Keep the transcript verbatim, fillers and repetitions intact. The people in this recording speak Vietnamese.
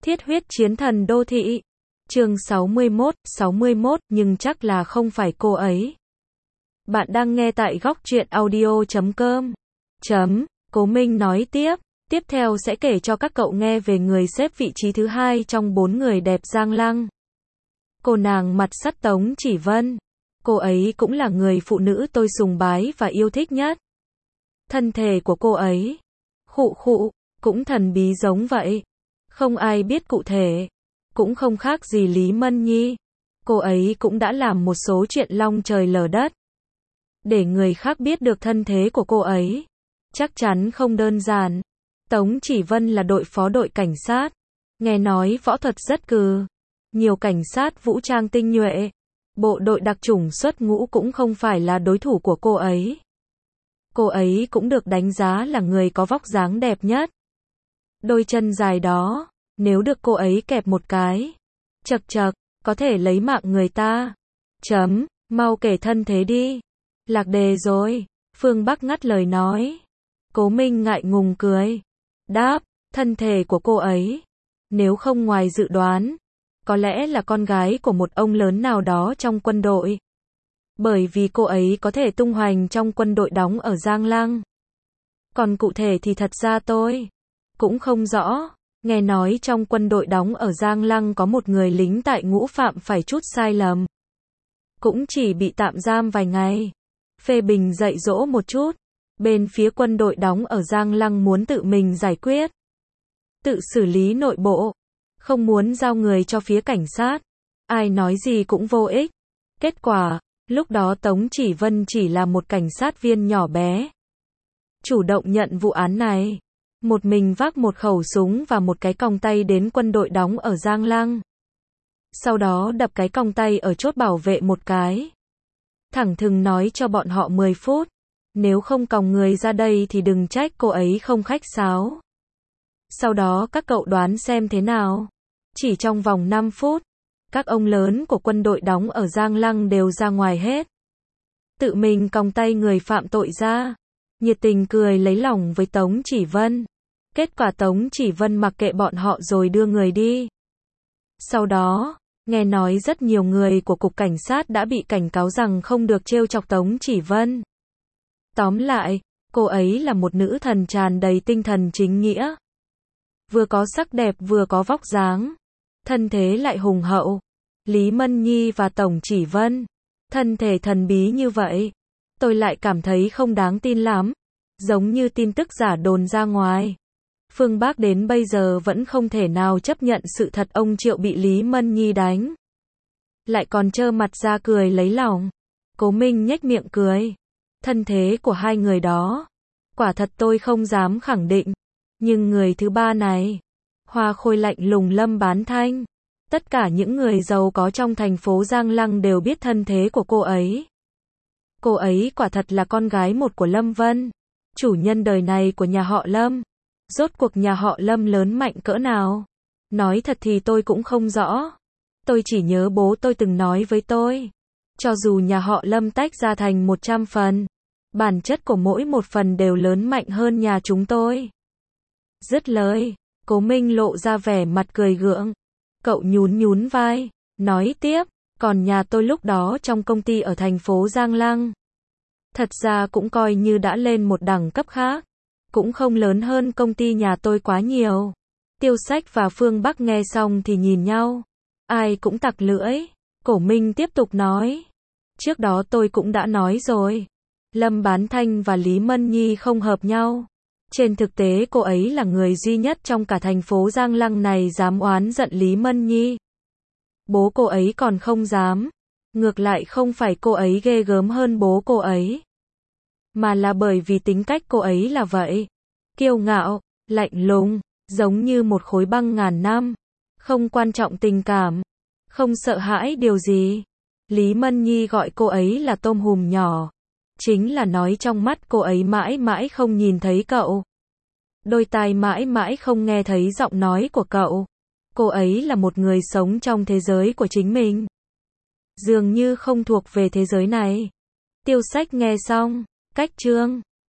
Thiết huyết chiến thần đô thị. Chương sáu mươi mốt, sáu mươi mốt, nhưng chắc là không phải cô ấy. Bạn đang nghe tại góc truyện audio chấm com. Chấm, Cố Minh nói tiếp. Tiếp theo sẽ kể cho các cậu nghe về người xếp vị trí thứ hai trong bốn người đẹp Giang Lăng. Cô nàng mặt sắt Tống Chỉ Vân. Cô ấy cũng là người phụ nữ tôi sùng bái và yêu thích nhất. Thân thể của cô ấy, khụ khụ, cũng thần bí giống vậy. Không ai biết cụ thể. Cũng không khác gì Lý Mân Nhi. Cô ấy cũng đã làm một số chuyện long trời lở đất. Để người khác biết được thân thế của cô ấy, chắc chắn không đơn giản. Tống Chỉ Vân là đội phó đội cảnh sát. Nghe nói võ thuật rất cừ. Nhiều cảnh sát vũ trang tinh nhuệ. Bộ đội đặc chủng xuất ngũ cũng không phải là đối thủ của cô ấy. Cô ấy cũng được đánh giá là người có vóc dáng đẹp nhất. Đôi chân dài đó, nếu được cô ấy kẹp một cái, chật chật, có thể lấy mạng người ta. Chấm, mau kể thân thế đi. Lạc đề rồi, Phương Bắc ngắt lời nói. Cố Minh ngại ngùng cười. Đáp, thân thể của cô ấy, nếu không ngoài dự đoán, có lẽ là con gái của một ông lớn nào đó trong quân đội. Bởi vì cô ấy có thể tung hoành trong quân đội đóng ở Giang Lăng. Còn cụ thể thì thật ra tôi cũng không rõ. Nghe nói trong quân đội đóng ở Giang Lăng có một người lính tại ngũ phạm phải chút sai lầm. Cũng chỉ bị tạm giam vài ngày. Phê bình dạy dỗ một chút. Bên phía quân đội đóng ở Giang Lăng muốn tự mình giải quyết. Tự xử lý nội bộ. Không muốn giao người cho phía cảnh sát. Ai nói gì cũng vô ích. Kết quả, lúc đó Tống Chỉ Vân chỉ là một cảnh sát viên nhỏ bé. Chủ động nhận vụ án này. Một mình vác một khẩu súng và một cái còng tay đến quân đội đóng ở Giang Lăng. Sau đó đập cái còng tay ở chốt bảo vệ một cái. Thẳng thừng nói cho bọn họ mười phút. Nếu không còng người ra đây thì đừng trách cô ấy không khách sáo. Sau đó các cậu đoán xem thế nào. Chỉ trong vòng năm phút, các ông lớn của quân đội đóng ở Giang Lăng đều ra ngoài hết. Tự mình còng tay người phạm tội ra. Nhiệt tình cười lấy lòng với Tống Chỉ Vân. Kết quả Tống Chỉ Vân mặc kệ bọn họ rồi đưa người đi. Sau đó, nghe nói rất nhiều người của cục cảnh sát đã bị cảnh cáo rằng không được trêu chọc Tống Chỉ Vân. Tóm lại, cô ấy là một nữ thần tràn đầy tinh thần chính nghĩa. Vừa có sắc đẹp vừa có vóc dáng. Thân thế lại hùng hậu. Lý Mân Nhi và Tống Chỉ Vân. Thân thể thần bí như vậy. Tôi lại cảm thấy không đáng tin lắm. Giống như tin tức giả đồn ra ngoài. Phương Bắc đến bây giờ vẫn không thể nào chấp nhận sự thật ông Triệu bị Lý Mân Nhi đánh. Lại còn trơ mặt ra cười lấy lòng. Cố Minh nhếch miệng cười. Thân thế của hai người đó, quả thật tôi không dám khẳng định. Nhưng người thứ ba này, Hoa Khôi lạnh lùng Lâm Bán Thanh. Tất cả những người giàu có trong thành phố Giang Lăng đều biết thân thế của cô ấy. Cô ấy quả thật là con gái một của Lâm Vân, chủ nhân đời này của nhà họ Lâm. Rốt cuộc nhà họ Lâm lớn mạnh cỡ nào? Nói thật thì tôi cũng không rõ. Tôi chỉ nhớ bố tôi từng nói với tôi. Cho dù nhà họ Lâm tách ra thành một trăm phần, bản chất của mỗi một phần đều lớn mạnh hơn nhà chúng tôi. Dứt lời, Cố Minh lộ ra vẻ mặt cười gượng. Cậu nhún nhún vai, nói tiếp, còn nhà tôi lúc đó trong công ty ở thành phố Giang Lăng. Thật ra cũng coi như đã lên một đẳng cấp khác. Cũng không lớn hơn công ty nhà tôi quá nhiều. Tiêu Sách và Phương Bắc nghe xong thì nhìn nhau. Ai cũng tặc lưỡi. Cố Minh tiếp tục nói. Trước đó tôi cũng đã nói rồi. Lâm Bán Thanh và Lý Mân Nhi không hợp nhau. Trên thực tế cô ấy là người duy nhất trong cả thành phố Giang Lăng này dám oán giận Lý Mân Nhi. Bố cô ấy còn không dám. Ngược lại không phải cô ấy ghê gớm hơn bố cô ấy. Mà là bởi vì tính cách cô ấy là vậy. Kiêu ngạo, lạnh lùng, giống như một khối băng ngàn năm. Không quan trọng tình cảm. Không sợ hãi điều gì. Lý Mân Nhi gọi cô ấy là tôm hùm nhỏ. Chính là nói trong mắt cô ấy mãi mãi không nhìn thấy cậu. Đôi tai mãi mãi không nghe thấy giọng nói của cậu. Cô ấy là một người sống trong thế giới của chính mình. Dường như không thuộc về thế giới này. Tiêu Sách nghe xong, cách chương.